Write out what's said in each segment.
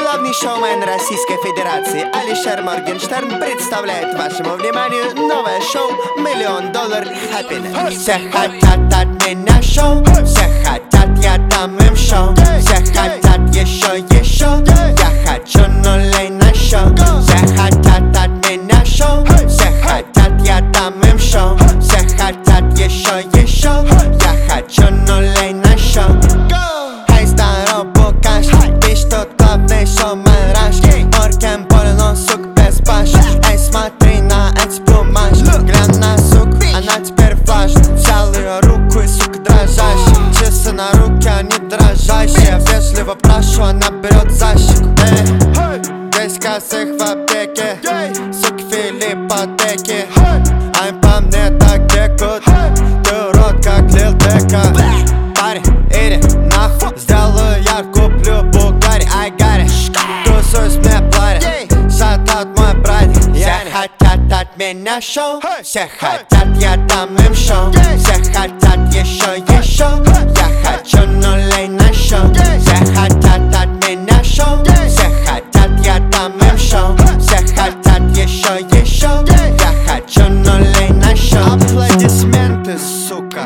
Главный шоумен Российской Федерации Алишер Моргенштерн представляет вашему вниманию новое шоу $1 000 000 Happiness. Все хотят от меня шоу, все хотят, я дам им шоу. Все хотят еще, я хочу нулей на шоу. Все хотят от меня шоу, все хотят, я дам им шоу. Все хотят еще, я хочу нулей на шоу. Эй, здорово, Букаш, ты ж тут главный шоумен Раш. Морген больно, сук, без баш. Эй, смотри на эти бумажки. Глянь на сук, она теперь флаш. Взял ее руку и, сука, дрожащая. Часы на руке, они дрожащие. Вежливо прошу, она берет за щеку. Здесь косых в аптеке, суки Филиппа Деки. Ай, по мне так текут, ты урод, как Лил Дека. Парень, иди нахуй, сделаю я, куплю Бугари, I got it. Тусуюсь, мне платят, шатаут мой братик. Все хотят от меня шоу, все хотят, я дам им шоу. Все хотят еще, я хочу нулей на шоу. Все хотят от меня шоу, все хотят, я дам им шоу. Все хотят еще, я хочу нулей на шоу. Аплодисменты, сука.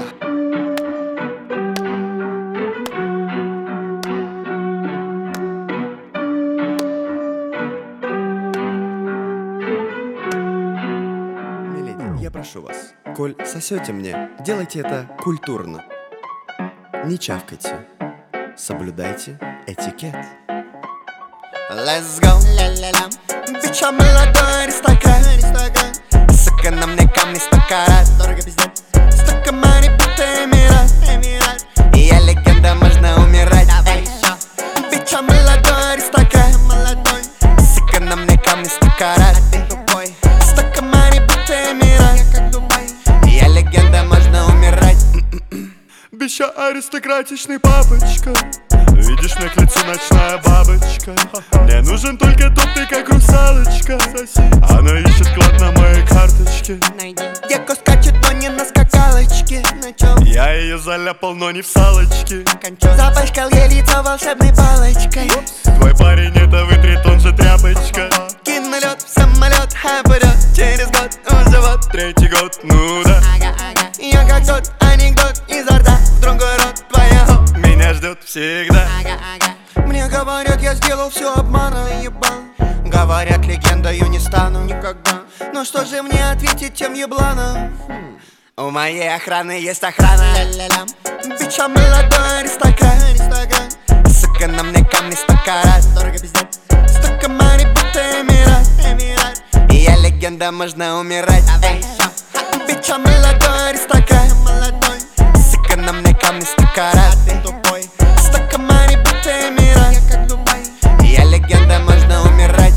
Я прошу вас, коль сосете мне, делайте это культурно. Не чавкайте, соблюдайте этикет. Let's go, ля-ля-ля. Bitch, я молодой аристократ. Сука, на мне камни 100 карат. Дорого пиздец. Столько money, будто Эмират. И я легенда, можно умирать. Bitch, я молодой аристократ. Сука, на мне камни 100 карат. Столько money, будто Эмират. И я легенда, можно умирать. Bitch, я аристократичный папочка. Видишь, мне к лицу ночная бабочка. Мне нужен только тот, ты как русалочка. Она ищет клад на моей карточке. Деко скачет, но не на скакалочке. Я ее заляпал, но не в салочке. Запачкал ей лицо волшебной палочкой. Твой парень это вытрет, он же тряпочка. Кину лед в самолет, а пойдет через год уже вот 3-й год, ну да. Я как тот анекдот изо рта в другой рот твоего. Меня ждет всегда. Мне говорят, я сделал все обманом, ебал. Говорят, легендою не стану никогда. Но что же мне ответить тем ебланам? У моей охраны есть охрана. Bitch, я молодой аристократ. Сука, на мне камни 100 карат. Дорого пиздец. Столько money, будто Эмират. И я легенда, можно умирать. Bitch, я молодой аристократ. Сука, на мне камни 100 карат. Столько money, будто Эмират. И я легенда, можно умирать.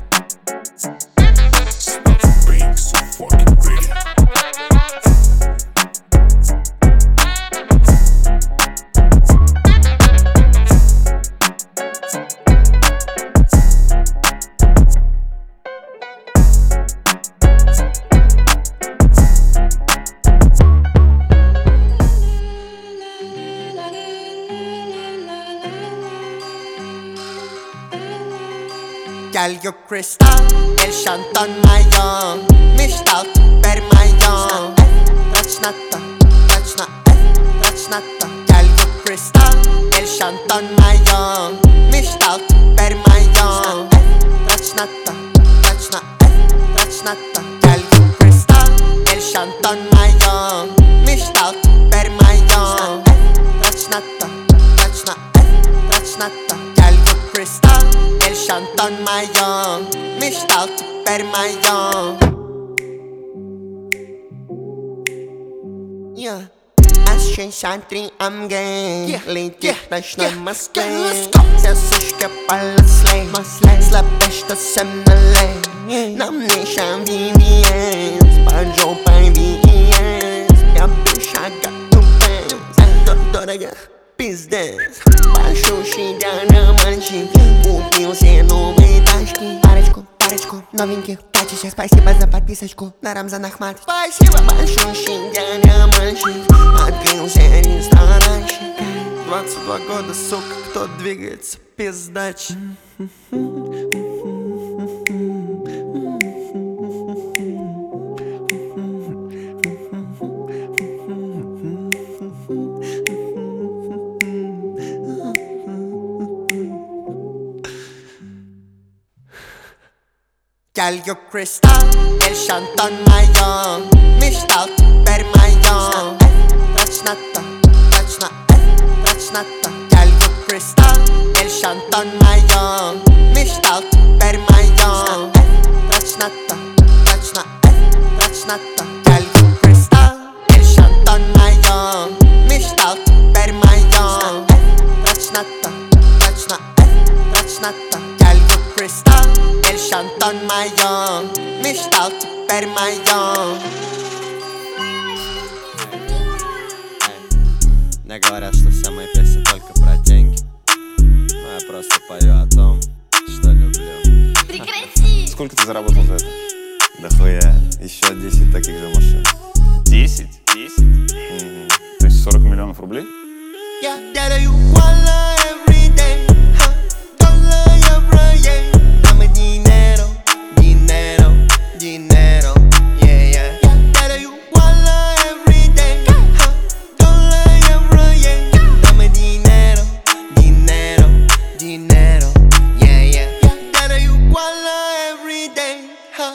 Gallo Cristal, el шантон моё. Мечтал, теперь моё. Трачната, трачната. Gallo Cristal, el шантон моё. Мечтал, теперь моё. Трачната, трачната. Gallo Cristal, el шантон моё. Мечтал, теперь моё. Трачната, трачната. Gallo Cristal, el шантон моё. Мечтал, теперь моё. S63 AMG летит в ночной Москве. Все сучки полосли, слабее, что сомнали. На мне ща VVS, под жопой VVS. Я душа готова, дорого, пиздец. Большущий диамантчик, купил все новые тачки. Парочку новеньких тачек. Спасибо за подписочку на Рамзан Ахмат. Спасибо. Большущий диамантчик, открылся ресторанчик. 22 года, сука, кто двигается, пиздач. Калью Кристалл, Эль Шантон моё, мечтал теперь моё. Точно то, точно то. Калью Кристалл, Эль Шантон моё, мечтал теперь моё. Точно то, точно то. Калью Кристалл, Эль Шантон моё, мечтал теперь моё. Точно то, точно то. Калью Кристалл, Эль Шантон моё, мечтал теперь моё. Мне говорят, что все мои песни только про деньги, но я просто пою о том, что люблю. Прекрати! Сколько ты заработал за это? Да хуя, еще 10 таких же машин. 10? 10? То есть 40 миллионов рублей? Yeah, that you wanna every day, dollar every day. Dame dinero, dinero, dinero, yeah, yeah. That you wanna every day, dollar every day. Dame dinero, dinero, dinero, yeah, yeah. That you wanna every day,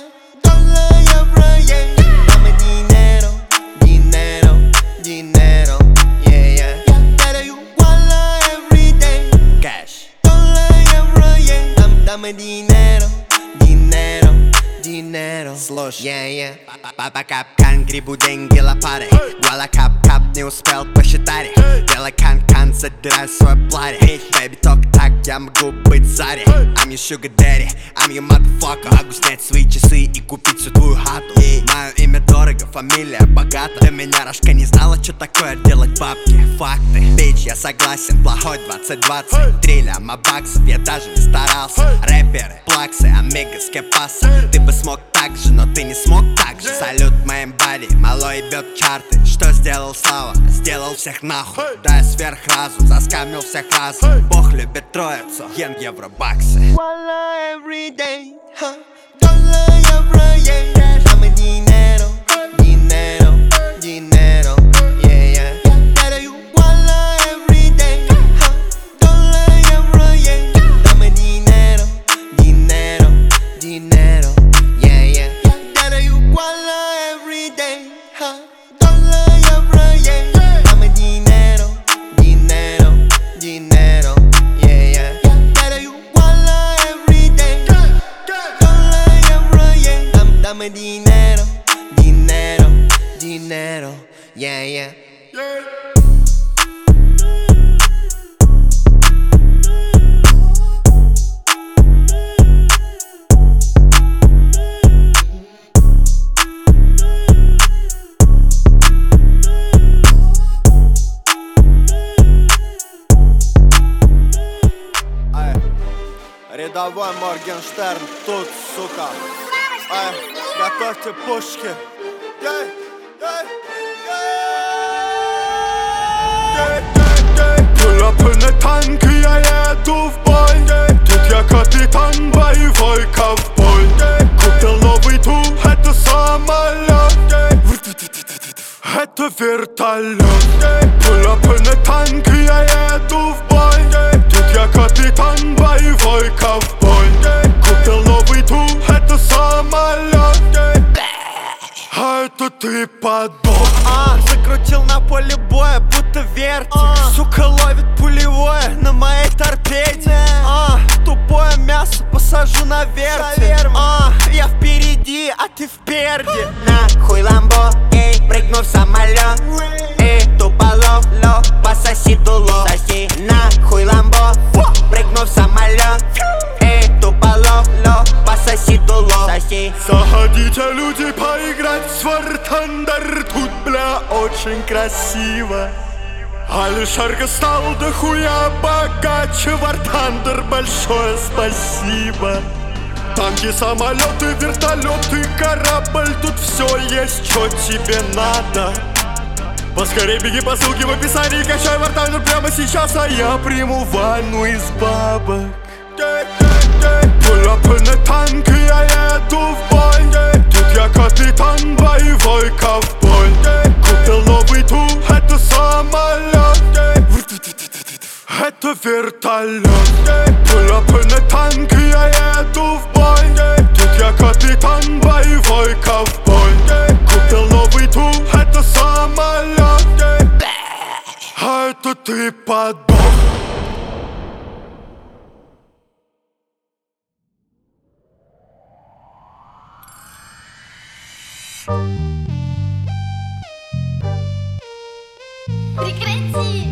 dollar every day. Dame dinero, dinero, dinero, yeah, yeah. That you wanna every day, Cash. dollar every day. Dame dinero, dinero, dinero. Слушай, Yeah, yeah. папа капкан, грибу деньги лопатой. Гуала кап-кап, не успел посчитать их. Делай кан-кан, задирай свой платье. Baby, только так я могу быть Зари. I'm your sugar daddy, I'm your motherfucker. Могу снять свои часы и купить всю твою хату. Мое имя дорого, фамилия богата. До меня Рашка не знала, что такое делать бабки. Факты, бич, я согласен, плохой 2020. 3 ляма баксов, я даже не старался. Рэперы, плаксы, амигос, кепаса. Ты бы смог так же, но ты не смог так же. Салют моим бади, малой ебет чарты. Что сделал Слава? Сделал всех нахуй. Да я сверхразум, заскамил всех разом. Бог любит троицу, йен, евро, баксы. Wanna every day, dollar every day. Dame dinero, dinero, dinero, yeah, yeah. That you wanna every day, dollar every day. Dame dinero, dinero, dinero, yeah, yeah. That you wanna every day, dollar every day. Dame dinero, dinero, dinero, yeah, yeah. That you wanna every day, dollar every day. Dame dinero, dinero, dinero, yeah, yeah. Рядовой Моргенштерн тут, сука. Готовьте пушки. Пыль танки, я еду в бой. Тут я капитан, боевой ковбой. Купил новый тур, это самолет. Это вертолет. Пыль танки, я еду в бой. Тут я капитан, боевой ковбой. Купил новый тур, это самолет. А это ты подбор. Закрутил на поле боя, будто вертик. Сука ловит пулевое на моей торпеде. Тупое мясо посажу на вертель. Я впереди, а ты впереди. Нахуй ламбо, эй, прыгну в самолет. Эй, туполов, пососи дуло. Соси, нахуй ламбо, прыгну в самолет. Эй, туполов, пососи дуло. Соси. Заходите, люди, поиграть в War Thunder. Тут, бля, очень красиво. Алишерка стал дохуя богаче. War Thunder, большое спасибо. Танки, самолеты, вертолеты, корабль. Тут все есть, что тебе надо. Поскорей беги по ссылке в описании, качай вартайнер прямо сейчас, а я приму ванну из бабок. Pull up in the tank, я еду в бой. Тут я капитан, боевой ковбой. Купил новый тур, это самолет, это вертолет. Pull up in the tank, я еду в бой. Тут я капитан, боевой ковбой. Купил новый тур, это самолет, а это ты подох. Прекрати!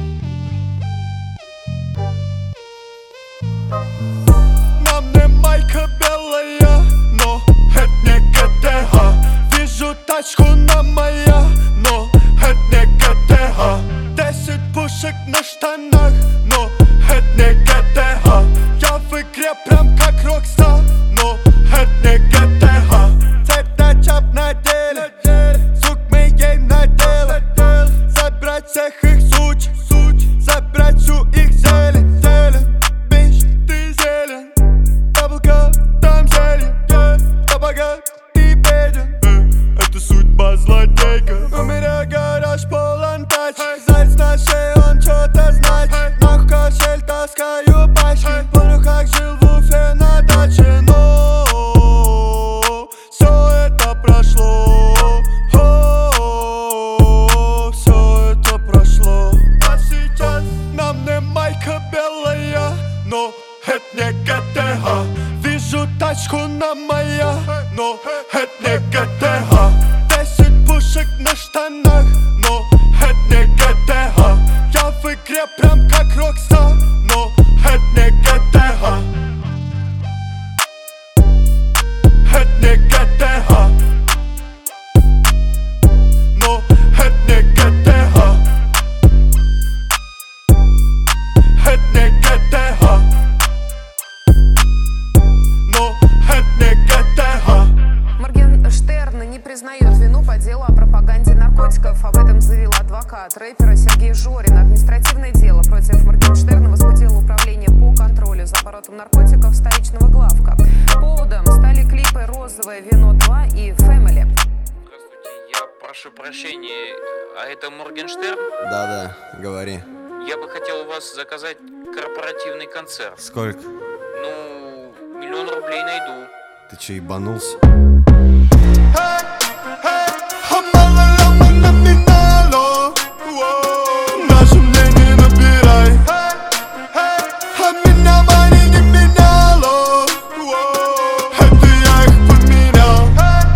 На мне майка белая, но это не ГТХ. Вижу тачку на моя, но это не ГТХ. 10 пушек на штанах, но это не ГТХ. Я в игре прям как Рокстар, но это не ГТХ. Цепь на чап на деле, сук мы ей наделали. Забрать всех их суч, забрать всю их зелень. Бич, ты зелен, таблка, там зелень. Табага, ты беден, это судьба злодейка. У меня гараж полон тачек, заяц на шее, он чё-то значит. Нахуй кошель таскаю пачки, помню как жил в Уфе на даче. Но всё это прошло, всё это прошло. А сейчас на мне майка белая, но это не ГТХ. Вижу тачку на моя, но это не ГТХ. 10 пушек на штанах, но это не ГТХ. Я в игре прям как Рокстар, но это не ГТХ. Это не ГТХ, но это не ГТХ. Это не ГТХ, но это не ГТХ. Моргенштерн не признает вину по делу о пропаганде наркотиков. Об этом заявил адвокат рэпера Сергей Жорин. Административное дело против Моргенштерна возбудило управление по контролю за оборотом наркотиков столичного главка. Поводом стали клипы «Розовое вино 2» и «Family». Здравствуйте, я прошу прощения, а это Моргенштерн? Да, говори. Я бы хотел у вас заказать корпоративный концерт. Сколько? Ну, 1 000 000 рублей найду. Ты чё, ебанулся? Наше мнение набирай, а меня мани не меняло. Это я их поменял.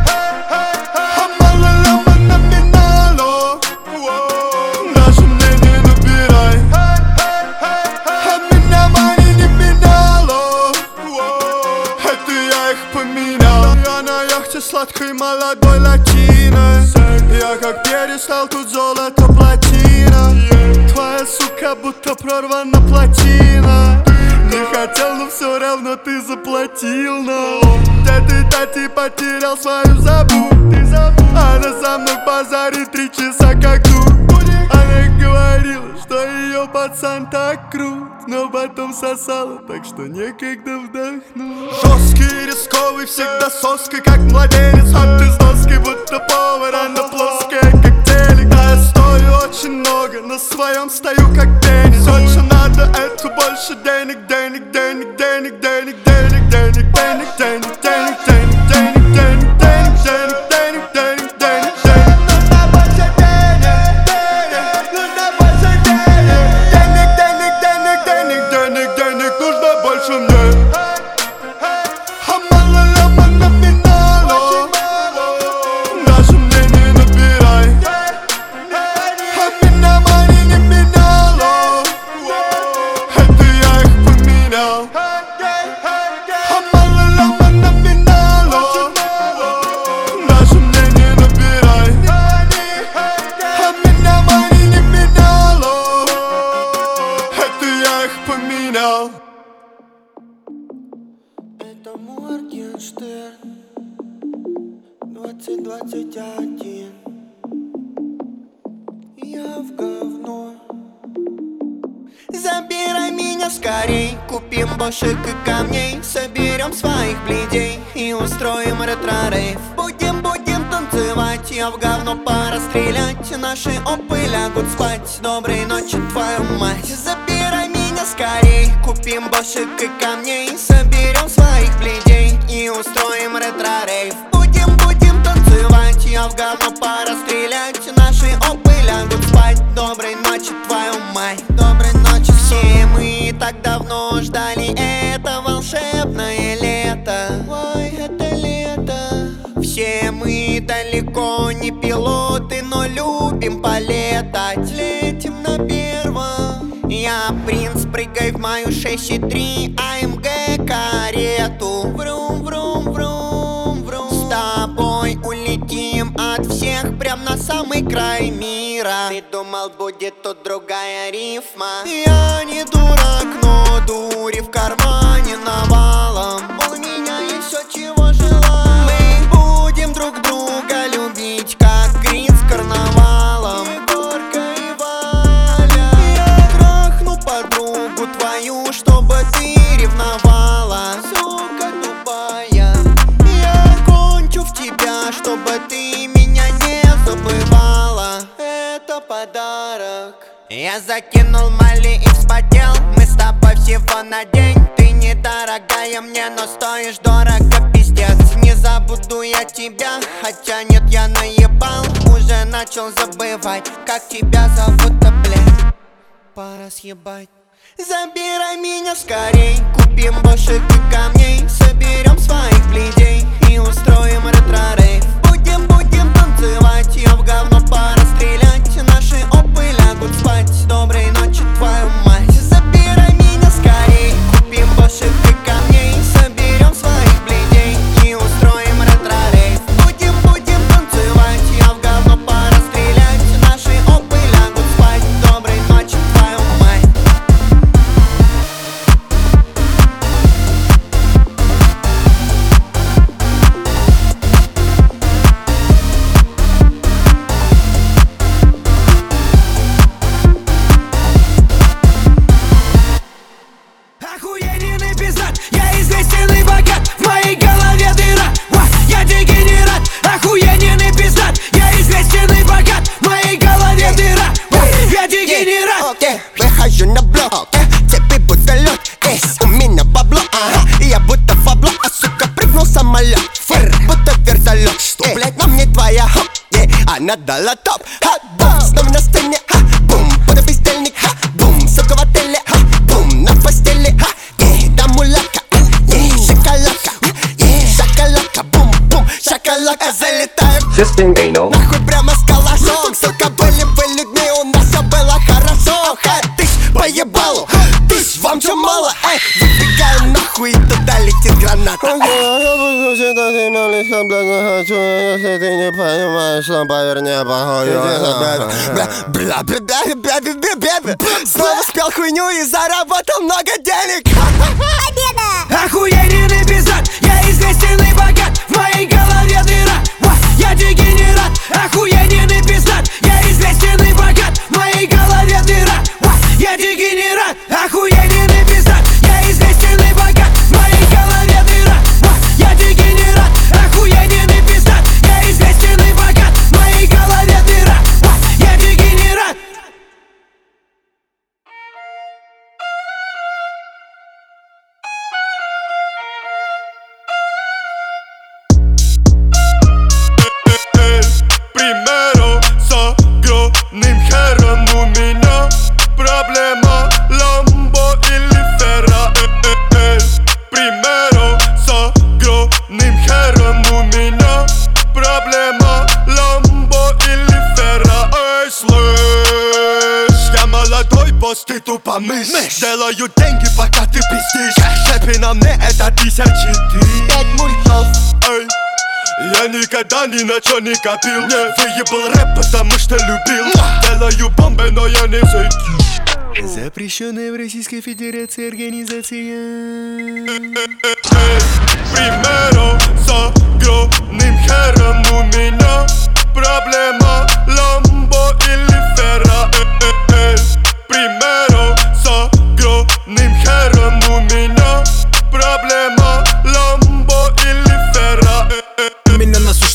Мало номинало. Наше мнение набирай, а меня мани не меняло. Это я их поменял. Я на яхте сладкой молодой латиной. Я как перестал, тут золото плотина. Твоя сука будто прорвана плотина. Не хотел, но все равно ты заплатил. Но где ты потерял свою забу. Она за мной базарит 3 часа как тут. Она говорила, что ее пацан так крут, но потом сосала, так что некогда вдохнуть. Жесткий, рисковый, всегда соской, как младенец. А ты с доски, будто повар, она плоская, как телек. Да, я стою очень много, на своем стою, как теннис. Все, что надо, это больше денег, денег, денег, денег, денег, денег, денег, денег, денег, денег, денег, денег, денег, денег, денег, денег, денег. Нужно больше денег, нужно больше денег, денег, денег, денег, денег, денег, нужно больше мне. А мало номинало. Наше мнение набирай, а меня мани не меняло. Это я их поменял. А мало номинало. Наше мнение набирай, а меня мани не меняло. Это я их поменял. Это Моргенштерн 2021. Я говно. Забирай меня скорей, купим бошек и камней, соберем своих бледей и устроим ретро-рейв. Будем танцевать, я в говно пора стрелять, наши опы лягут спать. Доброй ночи, твою мать. Забирай меня скорей, купим бошек и камней, соберем своих бледей и устроим ретро-рейв. Будем танцевать, я в говно пора стрелять, наши опы лягут спать. Доброй ночи, твою мать. Доброй ночи. Все мы так давно ждали это волшебное лето. Ой, это лето. Все мы далеко не пилоты, но любим полетать. Летим на первом. Я принц, прыгай в мою 6,3 АМГ карету. Врум, врум, врум, врум. С тобой улетим от всех прям на самый край мира. Ты думал, будет тут другая рифма? Я не дурак, но дури в кармане навалом. У меня есть все, чего желаю. Мы будем друг друга любить, как Крис с карнавалом. Егорка и Валя. Я трахну подругу твою, чтобы ты ревновала. Сука тупая. Я кончу в тебя, чтобы ты меня не забывала. Это подарок. Я закинул мали и вспотел. Мы с тобой всего на день. Ты недорогая мне, но стоишь дорого, пиздец. Не забуду я тебя, хотя нет, я наебал. Уже начал забывать, как тебя зовут-то, блядь. Пора съебать. Забирай меня скорей, купим бошек и камней, соберем своих бледей и устроим ретро-рейв. Будем танцевать, я в говно пора стрелять, наши опы лягут спать. Доброй ночи, твою мать. Забирай меня скорей, купим бошек и камней, соберем своих бледей и устроим ретро-рейв. Будем танцевать, я в говно пора стрелять, наши опы лягут спать. Доброй ночи, твою мать. Охуенный пиздат, я известен и богат, в моей голове дыра, я дегенерат. Охуенный пиздат, я известен и богат, в моей голове дыра, я дегенерат. Выхожу на блок, цепи будто лед, у меня бабло, я будто фабло, а сука прыгнул самолет, будто вертолет. Что, блять, нам не твоя, она дала топ, бум, снова на сцене, бум, под бездельник, бум, сука в отеле, бум, на постели, да мулака, шоколадка, шоколадка, бум-бум, шоколадка. Залетаю, нахуй прямо с калашом. Сука, были вы людьми, у нас все было хорошо. Тыщ по ебалу, тыщ, вам чё мало, выбегаю нахуй, и туда летит граната. Если ты не понимаешь, то поверни похуй. Снова спел хуйню и заработал много денег. Охуенный пиздат, я известен и богат, в моей голове дыра, я дегенерат. Охуенный пиздат, я известен и богат, в моей голове дыра, я дегенерат. Охуенный пиздат, я известен и богат, в моей голове дыра, я дегенерат. Охуенный пиздат, я известен и богат, в моей голове дыра, я дегенерат. Примеру с огромным хером у меня проблема Ламбо или Ферра. Примеру с огромным хером у меня проблема Ламбо или Ферра. Эй, слышь, я молодой босс, ты тупо мышь. Делаю деньги, пока ты пиздишь. Шепи на мне, это 1003. 5 мультов. Эй, я никогда ни на чё не копил. Выебал рэп, потому что любил. Делаю бомбы, но я не зайду. Запрещенная в Российской Федерации организация. Примеру с огромным хером у меня проблема Ламбо или Ферра.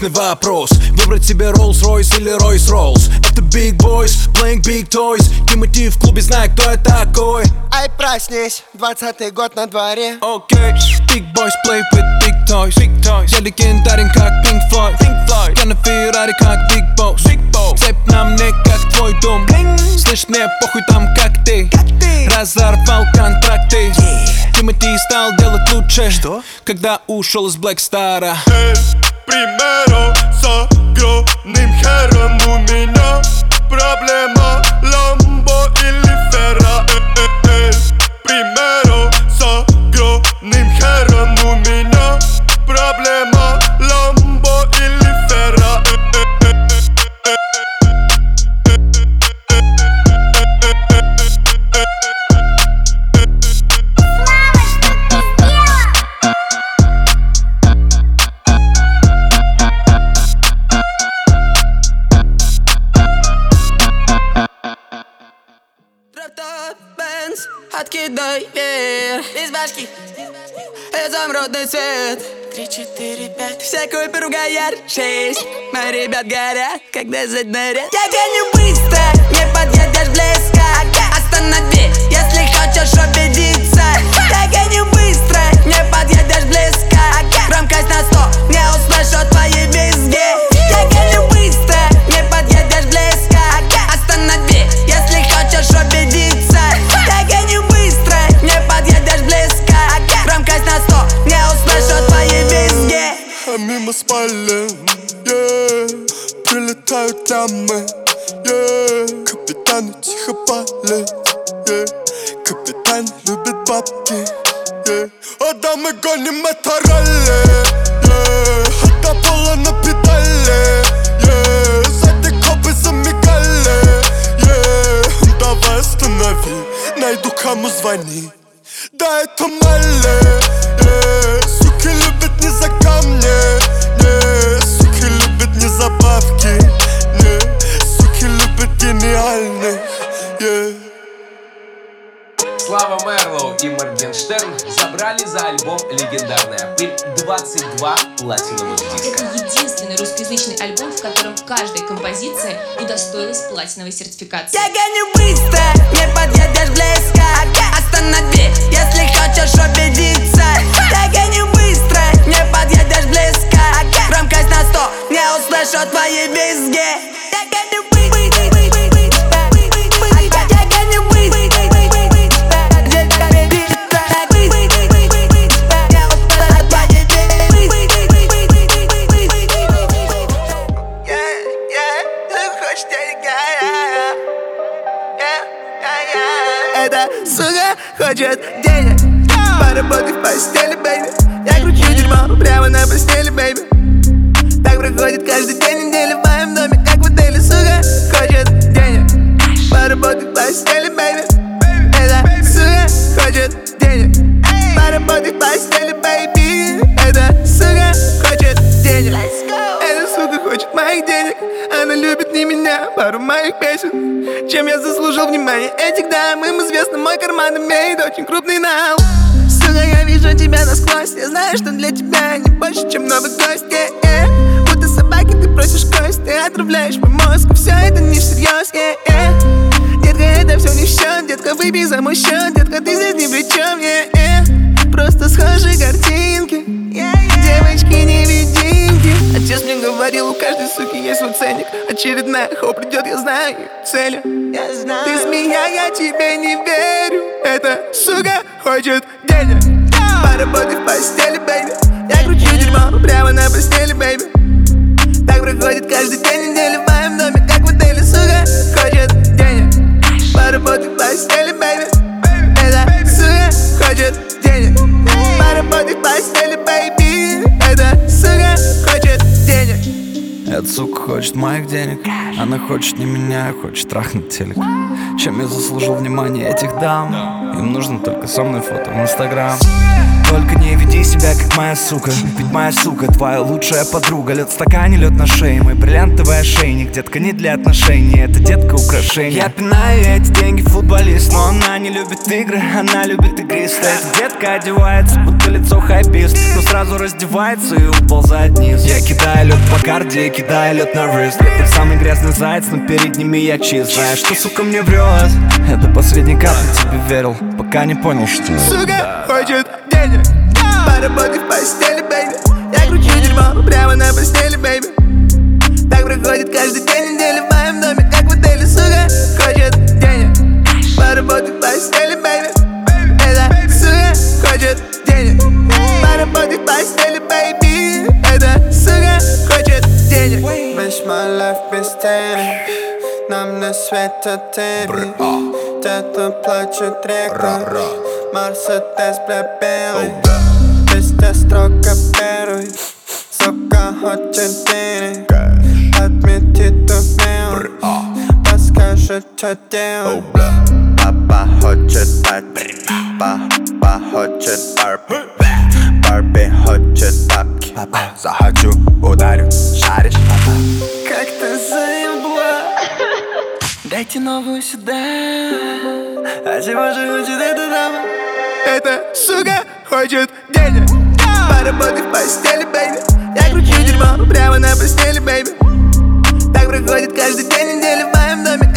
вечный вопрос: выбрать себе Rolls-Royce или Royce-Rolls. Это Big Boys, playing big toys. Тимати в клубе, знает, кто я такой. Ай, проснись, 20-й год на дворе. Окей, Big Boys play with big toys. Я легендарен, как Pink Floyd. Я на Феррари, как Big Boss. Цепь на мне, как твой дом. Слышь, мне похуй там, как ты. Разорвал контракты. Тимати стал делать лучше. Что? Когда ушел из Black Star'а. Примеру с огромным хером. У меня проблема Ламбо или Ферра. Примеру с огромным хером. У меня проблема Ламбо или Ферра. Откидай вверх из башки, изумрудный цвет. 3, 4, 5. Вся купи ругаяр 6. Мои ребят горят, когда заднарят. Я гоню быстро, не подъедешь близко. Останови, если хочешь убедиться. Я гоню быстро, не подъедешь близко. Громкость на 100, не услышу твои визги. Я гоню быстро, не подъедешь близко. Останови, если хочешь убедиться. Я гоню быстро, не подъедешь близко. Громкость на 100, не услышу твои визги. А мимо спален, прилетают дамы, капитану тихо палит, капитан любит бабки, а дамы гоним это ралли, до пола на педали, сзади копы замигали, давай останови, найду кому звони. Да, это Малли, суки любят не за камни, суки любят не за бабки, суки любят гениальных, Слава Мерлоу и Моргенштерн забрали за альбом «Легендарная пыль» 22 платиновых диска. Это единственный русскоязычный альбом, в котором каждая композиция удостоилась платиновой сертификации. Я гоню быстро, не подъедешь близко. Останови, если хочешь убедиться. Я гоню быстро, не подъедешь близко. Громкость на 100, не услышу твои визги. Я гоню быстро. Эта сука хочет денег, поработай в постели, бэйби. Я кручу дерьмо прямо на постели, бэйби. Так проходит каждый день недели в моем доме, как в отеле. Сука хочет денег, поработай в постели, бэйби. Эта сука хочет денег, поработай в постели, бэйби. Эта сука хочет денег, эта сука хочет моих денег. Она любит не меня, пару моих песен. Чем я заслужил внимание этих дам? Им известно, мой карман имеет очень крупный нал. Сука, я вижу тебя насквозь. Я знаю, что для тебя не больше, чем новый гость. Будто собаки ты просишь кость. Ты отравляешь мой мозг, все это не всерьез. Детка, это все не в счет. Детка, выпей за мой счет. Детка, ты здесь ни при чем. Просто схожие картинки, девочки-невидимки. Отец мне говорил, у каждой суки есть свой ценник. Очередная хоу придет, я знаю целью. Ты змея, я тебе не верю. Эта сука хочет денег, поработай в постели, бэйби. Я кручу дерьмо прямо на постели, бэйби. Так проходит каждый день недели в моем доме, как в отеле. Сука хочет денег, поработай в постели, бэйби. Эта сука хочет денег, поработай в постели, бэйби. Эта сука хочет денег. Эта сука хочет моих денег. Она хочет не меня, хочет трахнуть телек. Чем я заслужил внимание этих дам? Им нужно только со мной фото в Инстаграм. Только не веди себя как моя сука. Ведь моя сука твоя лучшая подруга. Лед в стакане, лед на шее. Мой бриллиантовый ошейник. Детка не для отношений, это детка украшение. Я пинаю эти деньги футболист, но она не любит игры, она любит игристы. Эта детка одевается, будто лицо хайпист. Но сразу раздевается и уползает вниз. Я кидаю лед по карде, я кидаю лед на рыст. Я тот самый грязный заяц, но перед ними я чист. Знаешь, что, сука, мне врет? Это последний капли тебе верил, пока не понял, что сука хочет денег, поработай в постели, бэйби. Я кручу дерьмо прямо на постели, бэйби. Так проходит каждый день недели в моем доме, как в отеле. Сука хочет денег, поработай в постели, бэйби. Эта сука хочет денег, поработай в постели, бэйби. Эта сука хочет денег. Wish my life без денег, нам не светят тени. Где-то плачут река, Мерседес бля белый. Везде строго первый, сука хочет денег. Отмети тут мелочь, подскажет, что делать. Папа хочет Барби, папа хочет Барби, Барби хочет бабки. Захочу, ударю, шаришь, папа. Как ты заебла, дайте новую сюда. А чего же хочет эта дама? Эта сука хочет денег, поработай в постели, бэйби. Я кручу дерьмо прямо на постели, бэйби. Так проходит каждый день недели в моем доме.